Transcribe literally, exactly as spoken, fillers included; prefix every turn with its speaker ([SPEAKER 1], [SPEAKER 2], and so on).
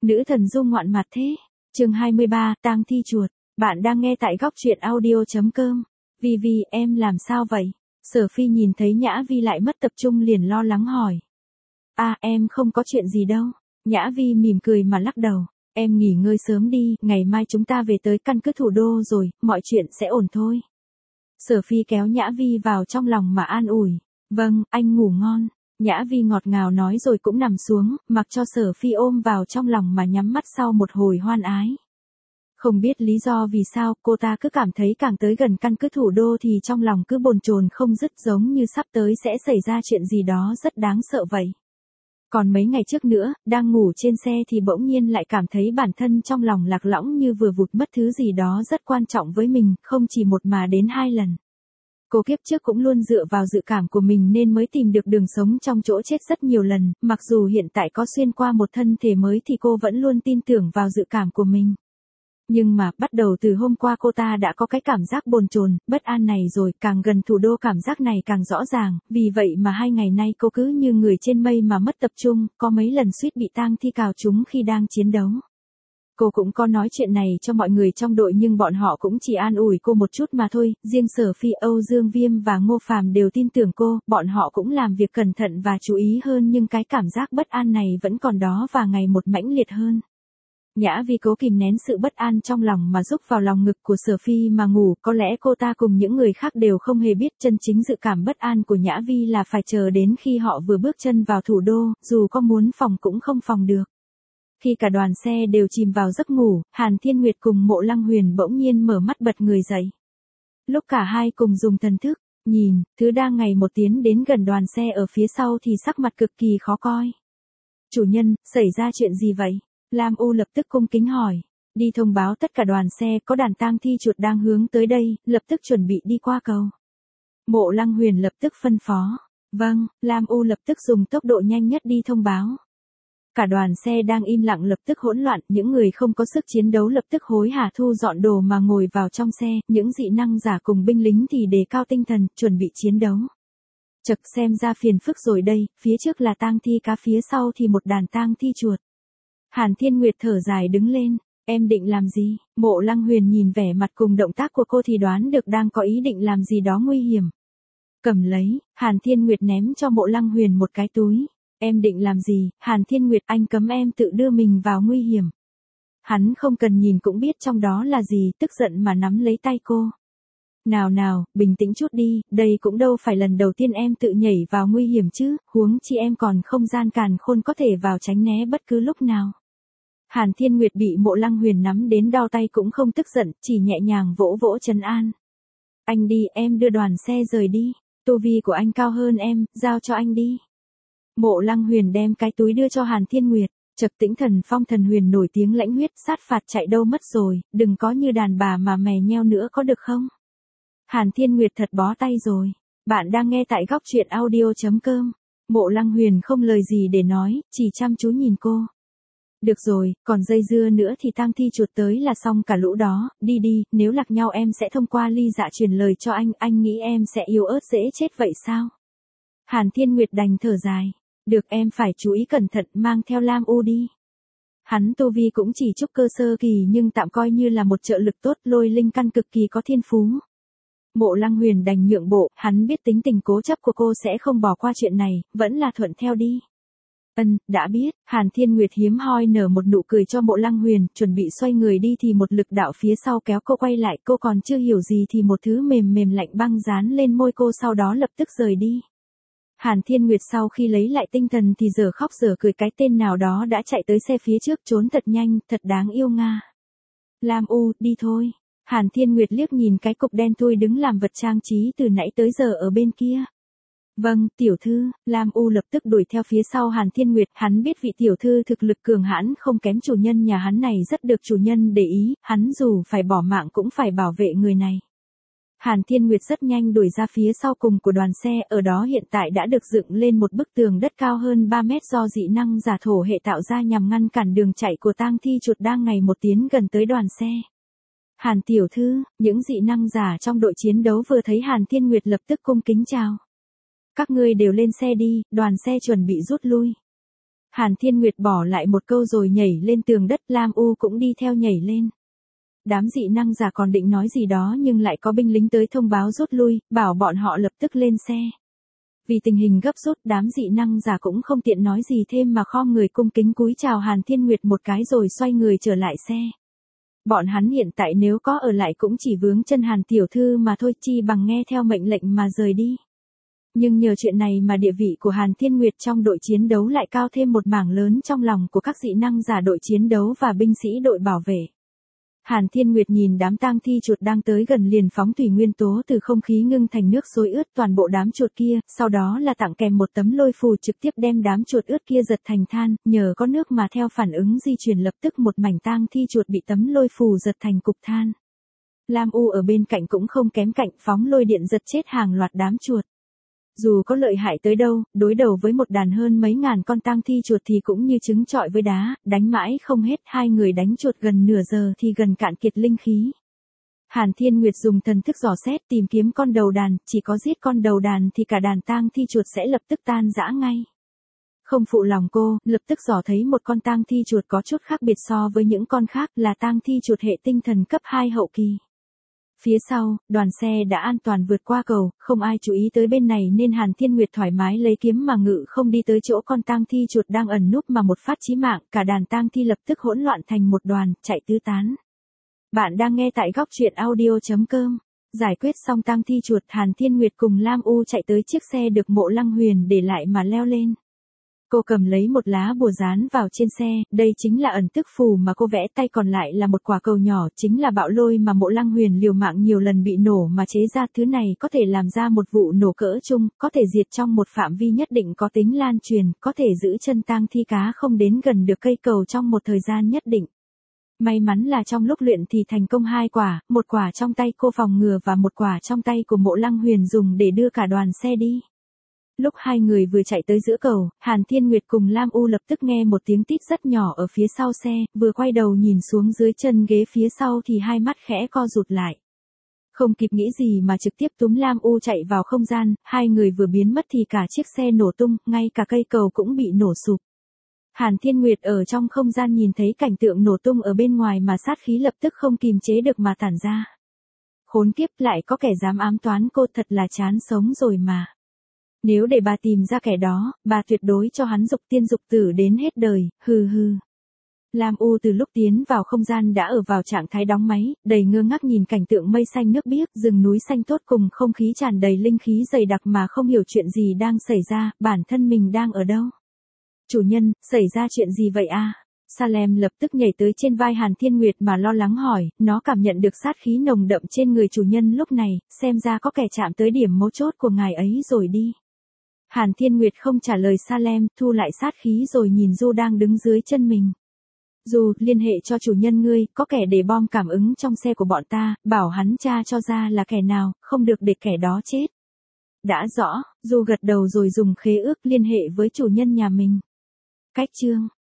[SPEAKER 1] Nữ thần du ngoạn mặt thế. Chương hai mươi ba, tang thi chuột. Bạn đang nghe tại góc truyện audio chấm com. Vi Vi, em làm sao vậy? Sở Phi nhìn thấy Nhã Vi lại mất tập trung liền lo lắng hỏi. À, em không có chuyện gì đâu. Nhã Vi mỉm cười mà lắc đầu. Em nghỉ ngơi sớm đi, ngày mai chúng ta về tới căn cứ thủ đô rồi, mọi chuyện sẽ ổn thôi. Sở Phi kéo Nhã Vi vào trong lòng mà an ủi. Vâng, anh ngủ ngon. Nhã Vi ngọt ngào nói rồi cũng nằm xuống, mặc cho Sở Phi ôm vào trong lòng mà nhắm mắt sau một hồi hoan ái. Không biết lý do vì sao, cô ta cứ cảm thấy càng tới gần căn cứ thủ đô thì trong lòng cứ bồn chồn không dứt, giống như sắp tới sẽ xảy ra chuyện gì đó rất đáng sợ vậy. Còn mấy ngày trước nữa, đang ngủ trên xe thì bỗng nhiên lại cảm thấy bản thân trong lòng lạc lõng như vừa vụt mất thứ gì đó rất quan trọng với mình, không chỉ một mà đến hai lần. Cô kiếp trước cũng luôn dựa vào dự cảm của mình nên mới tìm được đường sống trong chỗ chết rất nhiều lần, mặc dù hiện tại có xuyên qua một thân thể mới thì cô vẫn luôn tin tưởng vào dự cảm của mình. Nhưng mà, bắt đầu từ hôm qua cô ta đã có cái cảm giác bồn chồn, bất an này rồi, càng gần thủ đô cảm giác này càng rõ ràng, vì vậy mà hai ngày nay cô cứ như người trên mây mà mất tập trung, có mấy lần suýt bị tang thi cào trúng khi đang chiến đấu. Cô cũng có nói chuyện này cho mọi người trong đội nhưng bọn họ cũng chỉ an ủi cô một chút mà thôi, riêng Sở Phi, Âu Dương Viêm và Ngô Phàm đều tin tưởng cô, bọn họ cũng làm việc cẩn thận và chú ý hơn nhưng cái cảm giác bất an này vẫn còn đó và ngày một mãnh liệt hơn. Nhã Vi cố kìm nén sự bất an trong lòng mà rúc vào lòng ngực của Sở Phi mà ngủ, có lẽ cô ta cùng những người khác đều không hề biết chân chính dự cảm bất an của Nhã Vi là phải chờ đến khi họ vừa bước chân vào thủ đô, dù có muốn phòng cũng không phòng được. Khi cả đoàn xe đều chìm vào giấc ngủ, Hàn Thiên Nguyệt cùng Mộ Lăng Huyền bỗng nhiên mở mắt bật người dậy. Lúc cả hai cùng dùng thần thức, nhìn, thứ đang ngày một tiến đến gần đoàn xe ở phía sau thì sắc mặt cực kỳ khó coi. Chủ nhân, xảy ra chuyện gì vậy? Lam U lập tức cung kính hỏi. Đi thông báo tất cả đoàn xe có đàn tang thi chuột đang hướng tới đây, lập tức chuẩn bị đi qua cầu. Mộ Lăng Huyền lập tức phân phó. Vâng, Lam U lập tức dùng tốc độ nhanh nhất đi thông báo. Cả đoàn xe đang im lặng lập tức hỗn loạn, những người không có sức chiến đấu lập tức hối hả thu dọn đồ mà ngồi vào trong xe, những dị năng giả cùng binh lính thì đề cao tinh thần, chuẩn bị chiến đấu. Chật, xem ra phiền phức rồi đây, phía trước là tang thi cá, phía sau thì một đàn tang thi chuột. Hàn Thiên Nguyệt thở dài đứng lên, em định làm gì? Mộ Lăng Huyền nhìn vẻ mặt cùng động tác của cô thì đoán được đang có ý định làm gì đó nguy hiểm. Cầm lấy, Hàn Thiên Nguyệt ném cho Mộ Lăng Huyền một cái túi. Em định làm gì? Hàn Thiên Nguyệt, anh cấm em tự đưa mình vào nguy hiểm. Hắn không cần nhìn cũng biết trong đó là gì, tức giận mà nắm lấy tay cô. Nào nào, bình tĩnh chút đi, đây cũng đâu phải lần đầu tiên em tự nhảy vào nguy hiểm chứ, huống chi em còn không gian càn khôn có thể vào tránh né bất cứ lúc nào. Hàn Thiên Nguyệt bị Mộ Lăng Huyền nắm đến đau tay cũng không tức giận, chỉ nhẹ nhàng vỗ vỗ trấn an. Anh đi, em đưa đoàn xe rời đi, tu vi của anh cao hơn em, giao cho anh đi. Mộ Lăng Huyền đem cái túi đưa cho Hàn Thiên Nguyệt, chợt Tĩnh Thần Phong Thần Huyền nổi tiếng lãnh huyết, sát phạt chạy đâu mất rồi, đừng có như đàn bà mà mè nheo nữa có được không? Hàn Thiên Nguyệt thật bó tay rồi. Bạn đang nghe tại góc truyện audio chấm com. Mộ Lăng Huyền không lời gì để nói, chỉ chăm chú nhìn cô. Được rồi, còn dây dưa nữa thì tang thi chuột tới là xong cả lũ đó, đi đi, nếu lạc nhau em sẽ thông qua ly dạ truyền lời cho anh, anh nghĩ em sẽ yếu ớt dễ chết vậy sao? Hàn Thiên Nguyệt đành thở dài. Được, em phải chú ý cẩn thận, mang theo Lam U đi. Hắn tu vi cũng chỉ trúc cơ sơ kỳ nhưng tạm coi như là một trợ lực tốt, lôi linh căn cực kỳ có thiên phú. Mộ Lăng Huyền đành nhượng bộ, hắn biết tính tình cố chấp của cô sẽ không bỏ qua chuyện này, vẫn là thuận theo đi. Ân, đã biết. Hàn Thiên Nguyệt hiếm hoi nở một nụ cười cho Mộ Lăng Huyền, chuẩn bị xoay người đi thì một lực đạo phía sau kéo cô quay lại, cô còn chưa hiểu gì thì một thứ mềm mềm lạnh băng dán lên môi cô, sau đó lập tức rời đi. Hàn Thiên Nguyệt sau khi lấy lại tinh thần thì giờ khóc giờ cười, cái tên nào đó đã chạy tới xe phía trước, trốn thật nhanh, thật đáng yêu nga. Lam U, đi thôi. Hàn Thiên Nguyệt liếc nhìn cái cục đen thui đứng làm vật trang trí từ nãy tới giờ ở bên kia. Vâng, tiểu thư. Lam U lập tức đuổi theo phía sau Hàn Thiên Nguyệt, hắn biết vị tiểu thư thực lực cường hãn không kém chủ nhân nhà hắn này, rất được chủ nhân để ý, hắn dù phải bỏ mạng cũng phải bảo vệ người này. Hàn Thiên Nguyệt rất nhanh đuổi ra phía sau cùng của đoàn xe, ở đó hiện tại đã được dựng lên một bức tường đất cao hơn ba mét do dị năng giả thổ hệ tạo ra nhằm ngăn cản đường chạy của tang thi chuột đang ngày một tiến gần tới đoàn xe. Hàn tiểu thư, những dị năng giả trong đội chiến đấu vừa thấy Hàn Thiên Nguyệt lập tức cung kính chào. Các ngươi đều lên xe đi, đoàn xe chuẩn bị rút lui. Hàn Thiên Nguyệt bỏ lại một câu rồi nhảy lên tường đất, Lam U cũng đi theo nhảy lên. Đám dị năng giả còn định nói gì đó nhưng lại có binh lính tới thông báo rút lui, bảo bọn họ lập tức lên xe. Vì tình hình gấp rút, đám dị năng giả cũng không tiện nói gì thêm mà khom người cung kính cúi chào Hàn Thiên Nguyệt một cái rồi xoay người trở lại xe. Bọn hắn hiện tại nếu có ở lại cũng chỉ vướng chân Hàn tiểu thư mà thôi, chi bằng nghe theo mệnh lệnh mà rời đi. Nhưng nhờ chuyện này mà địa vị của Hàn Thiên Nguyệt trong đội chiến đấu lại cao thêm một mảng lớn trong lòng của các dị năng giả đội chiến đấu và binh sĩ đội bảo vệ. Hàn Thiên Nguyệt nhìn đám tang thi chuột đang tới gần liền phóng thủy nguyên tố từ không khí ngưng thành nước xối ướt toàn bộ đám chuột kia, sau đó là tặng kèm một tấm lôi phù trực tiếp đem đám chuột ướt kia giật thành than, nhờ có nước mà theo phản ứng di chuyển lập tức một mảnh tang thi chuột bị tấm lôi phù giật thành cục than. Lam U ở bên cạnh cũng không kém cạnh, phóng lôi điện giật chết hàng loạt đám chuột. Dù có lợi hại tới đâu, đối đầu với một đàn hơn mấy ngàn con tang thi chuột thì cũng như trứng trọi với đá, đánh mãi không hết, hai người đánh chuột gần nửa giờ thì gần cạn kiệt linh khí. Hàn Thiên Nguyệt dùng thần thức dò xét tìm kiếm con đầu đàn, chỉ có giết con đầu đàn thì cả đàn tang thi chuột sẽ lập tức tan rã ngay. Không phụ lòng cô, lập tức dò thấy một con tang thi chuột có chút khác biệt so với những con khác, là tang thi chuột hệ tinh thần cấp hai hậu kỳ. Phía sau, đoàn xe đã an toàn vượt qua cầu, không ai chú ý tới bên này nên Hàn Thiên Nguyệt thoải mái lấy kiếm mà ngự không đi tới chỗ con tang thi chuột đang ẩn núp mà một phát chí mạng, cả đàn tang thi lập tức hỗn loạn thành một đoàn, chạy tứ tán. Bạn đang nghe tại góc truyện audio chấm com. Giải quyết xong tang thi chuột, Hàn Thiên Nguyệt cùng Lam U chạy tới chiếc xe được Mộ Lăng Huyền để lại mà leo lên. Cô cầm lấy một lá bùa dán vào trên xe, đây chính là ẩn tức phù mà cô vẽ, tay còn lại là một quả cầu nhỏ, chính là bạo lôi mà Mộ Lăng Huyền liều mạng nhiều lần bị nổ mà chế ra, thứ này có thể làm ra một vụ nổ cỡ chung, có thể diệt trong một phạm vi nhất định có tính lan truyền, có thể giữ chân tang thi cá không đến gần được cây cầu trong một thời gian nhất định. May mắn là trong lúc luyện thì thành công hai quả, một quả trong tay cô phòng ngừa và một quả trong tay của Mộ Lăng Huyền dùng để đưa cả đoàn xe đi. Lúc hai người vừa chạy tới giữa cầu, Hàn Thiên Nguyệt cùng Lam U lập tức nghe một tiếng tít rất nhỏ ở phía sau xe, vừa quay đầu nhìn xuống dưới chân ghế phía sau thì hai mắt khẽ co rụt lại. Không kịp nghĩ gì mà trực tiếp túm Lam U chạy vào không gian, hai người vừa biến mất thì cả chiếc xe nổ tung, ngay cả cây cầu cũng bị nổ sụp. Hàn Thiên Nguyệt ở trong không gian nhìn thấy cảnh tượng nổ tung ở bên ngoài mà sát khí lập tức không kìm chế được mà tản ra. Khốn kiếp, lại có kẻ dám ám toán cô, thật là chán sống rồi mà. Nếu để bà tìm ra kẻ đó, bà tuyệt đối cho hắn dục tiên dục tử đến hết đời, hừ hừ. Lam U từ lúc tiến vào không gian đã ở vào trạng thái đóng máy, đầy ngơ ngác nhìn cảnh tượng mây xanh nước biếc, rừng núi xanh tốt cùng không khí tràn đầy linh khí dày đặc mà không hiểu chuyện gì đang xảy ra, bản thân mình đang ở đâu. Chủ nhân, xảy ra chuyện gì vậy a? Salem lập tức nhảy tới trên vai Hàn Thiên Nguyệt mà lo lắng hỏi, nó cảm nhận được sát khí nồng đậm trên người chủ nhân lúc này, xem ra có kẻ chạm tới điểm mấu chốt của ngài ấy rồi đi. Hàn Thiên Nguyệt không trả lời Salem, thu lại sát khí rồi nhìn Du đang đứng dưới chân mình. Du, liên hệ cho chủ nhân ngươi, có kẻ để bom cảm ứng trong xe của bọn ta, bảo hắn tra cho ra là kẻ nào, không được để kẻ đó chết. Đã rõ, Du gật đầu rồi dùng khế ước liên hệ với chủ nhân nhà mình. Cách chương